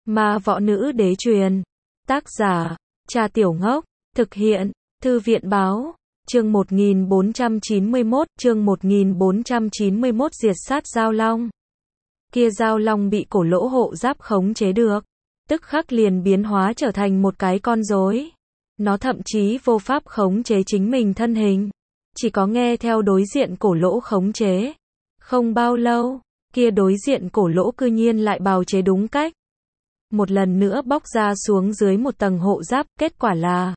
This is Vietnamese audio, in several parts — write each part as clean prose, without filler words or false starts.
Ma võ nữ đế truyền. Tác giả, Trà Tiểu Ngốc. Thực hiện, Thư viện báo. Chương 1491, diệt sát Giao Long. Kia Giao Long bị Cổ Lỗ hộ giáp khống chế được, tức khắc liền biến hóa trở thành một cái con rối. Nó thậm chí vô pháp khống chế chính mình thân hình, chỉ có nghe theo đối diện Cổ Lỗ khống chế. Không bao lâu, kia đối diện Cổ Lỗ cư nhiên lại bào chế đúng cách. Một lần nữa bóc ra xuống dưới một tầng hộ giáp, kết quả là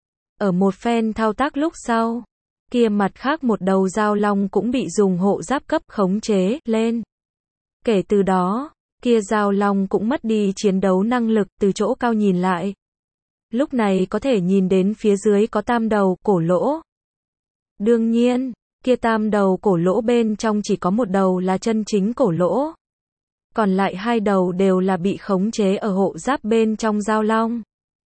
ở một phen thao tác lúc sau, kia mặt khác một đầu Giao Long cũng bị dùng hộ giáp cấp khống chế lên. Kể từ đó, kia Giao Long cũng mất đi chiến đấu năng lực. Từ chỗ cao nhìn lại, lúc này có thể nhìn đến phía dưới có tam đầu Cổ Lỗ. Đương nhiên, kia tam đầu Cổ Lỗ bên trong chỉ có một đầu là chân chính Cổ Lỗ, còn lại hai đầu đều là bị khống chế ở hộ giáp bên trong Giao Long.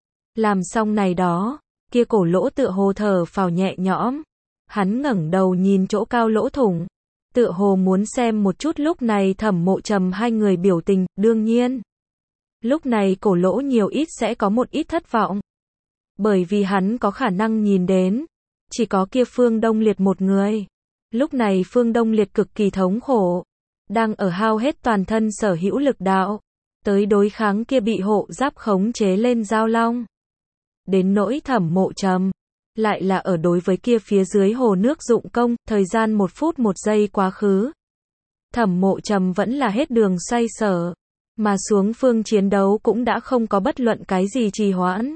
Làm xong này đó, kia Cổ Lỗ tựa hồ thở phào nhẹ nhõm. Hắn ngẩng đầu nhìn chỗ cao lỗ thủng, tựa hồ muốn xem một chút lúc này Thẩm Mộ Trầm hai người biểu tình. Đương nhiên, lúc này Cổ Lỗ nhiều ít sẽ có một ít thất vọng, bởi vì hắn có khả năng nhìn đến chỉ có kia Phương Đông Liệt một người. Lúc này Phương Đông Liệt cực kỳ thống khổ, đang ở hao hết toàn thân sở hữu lực đạo tới đối kháng kia bị hộ giáp khống chế lên Giao Long. Đến nỗi Thẩm Mộ Trầm lại là ở đối với kia phía dưới hồ nước dụng công. Thời gian 1 phút 1 giây quá khứ, Thẩm Mộ Trầm vẫn là hết đường xoay sở, mà xuống phương chiến đấu cũng đã không có bất luận cái gì trì hoãn.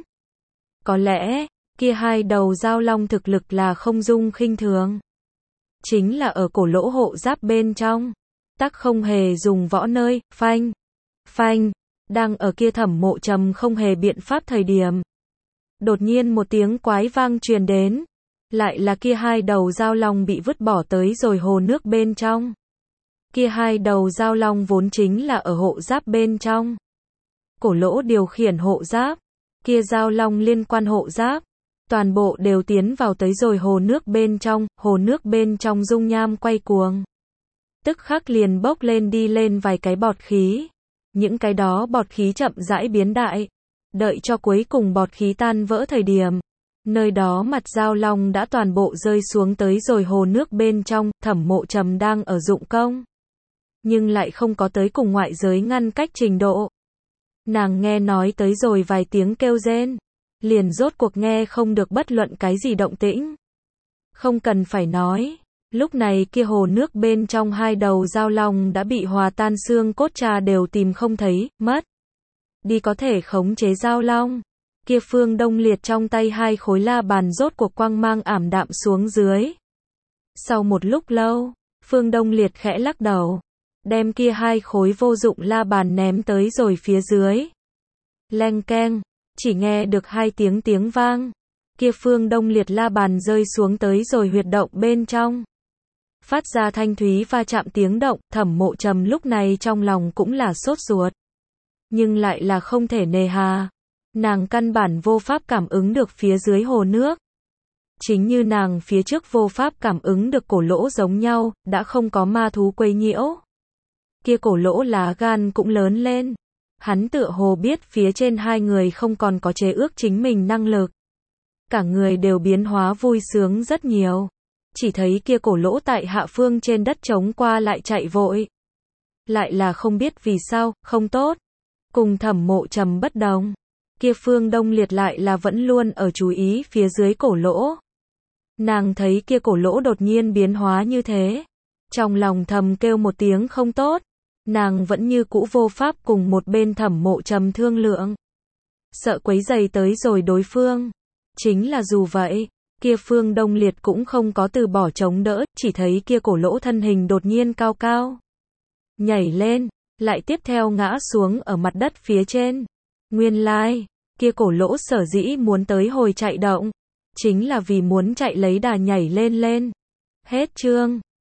Có lẽ, kia hai đầu Giao Long thực lực là không dung khinh thường. Chính là ở Cổ Lỗ hộ giáp bên trong, tắc không hề dùng võ nơi. Phanh, phanh, đang ở kia Thẩm Mộ Trầm không hề biện pháp thời điểm, đột nhiên một tiếng quái vang truyền đến, lại là kia hai đầu Giao Long bị vứt bỏ tới rồi hồ nước bên trong. Kia hai đầu Giao Long vốn chính là ở hộ giáp bên trong. Cổ Lỗ điều khiển hộ giáp, kia Giao Long liên quan hộ giáp, toàn bộ đều tiến vào tới rồi hồ nước bên trong. Hồ nước bên trong dung nham quay cuồng, tức khắc liền bốc lên đi lên vài cái bọt khí. Những cái đó bọt khí chậm rãi biến đại, đợi cho cuối cùng bọt khí tan vỡ thời điểm, nơi đó mặt Giao Long đã toàn bộ rơi xuống tới rồi hồ nước bên trong. Thẩm Mộ Trầm đang ở dụng công, nhưng lại không có tới cùng ngoại giới ngăn cách trình độ. Nàng nghe nói tới rồi vài tiếng kêu rên, liền rốt cuộc nghe không được bất luận cái gì động tĩnh. Không cần phải nói, lúc này kia hồ nước bên trong hai đầu Giao Long đã bị hòa tan xương cốt, trà đều tìm không thấy, mất đi có thể khống chế Giao Long. Kia Phương Đông Liệt trong tay hai khối la bàn rốt cuộc quang mang ảm đạm xuống dưới. Sau một lúc lâu, Phương Đông Liệt khẽ lắc đầu, đem kia hai khối vô dụng la bàn ném tới rồi phía dưới. Leng keng, chỉ nghe được hai tiếng vang, kia Phương Đông Liệt la bàn rơi xuống tới rồi huyệt động bên trong, phát ra thanh thúy va chạm tiếng động. Thẩm Mộ Trầm lúc này trong lòng cũng là sốt ruột, nhưng lại là không thể nề hà. Nàng căn bản vô pháp cảm ứng được phía dưới hồ nước, chính như nàng phía trước vô pháp cảm ứng được Cổ Lỗ giống nhau, đã không có ma thú quấy nhiễu. Kia Cổ Lỗ lá gan cũng lớn lên, hắn tựa hồ biết phía trên hai người không còn có chế ước chính mình năng lực, cả người đều biến hóa vui sướng rất nhiều. Chỉ thấy kia Cổ Lỗ tại hạ phương trên đất trống qua lại chạy vội, lại là không biết vì sao, không tốt. Cùng Thẩm Mộ Trầm bất đồng, kia Phương Đông Liệt lại là vẫn luôn ở chú ý phía dưới Cổ Lỗ. Nàng thấy kia Cổ Lỗ đột nhiên biến hóa như thế, trong lòng thầm kêu một tiếng không tốt. Nàng vẫn như cũ vô pháp cùng một bên Thẩm Mộ Trầm thương lượng, sợ quấy rầy tới rồi đối phương. Chính là dù vậy, kia Phương Đông Liệt cũng không có từ bỏ chống đỡ, chỉ thấy kia Cổ Lỗ thân hình đột nhiên cao cao nhảy lên, lại tiếp theo ngã xuống ở mặt đất phía trên. Nguyên lai, kia Cổ Lỗ sở dĩ muốn tới hồi chạy động, chính là vì muốn chạy lấy đà nhảy lên. Hết chương.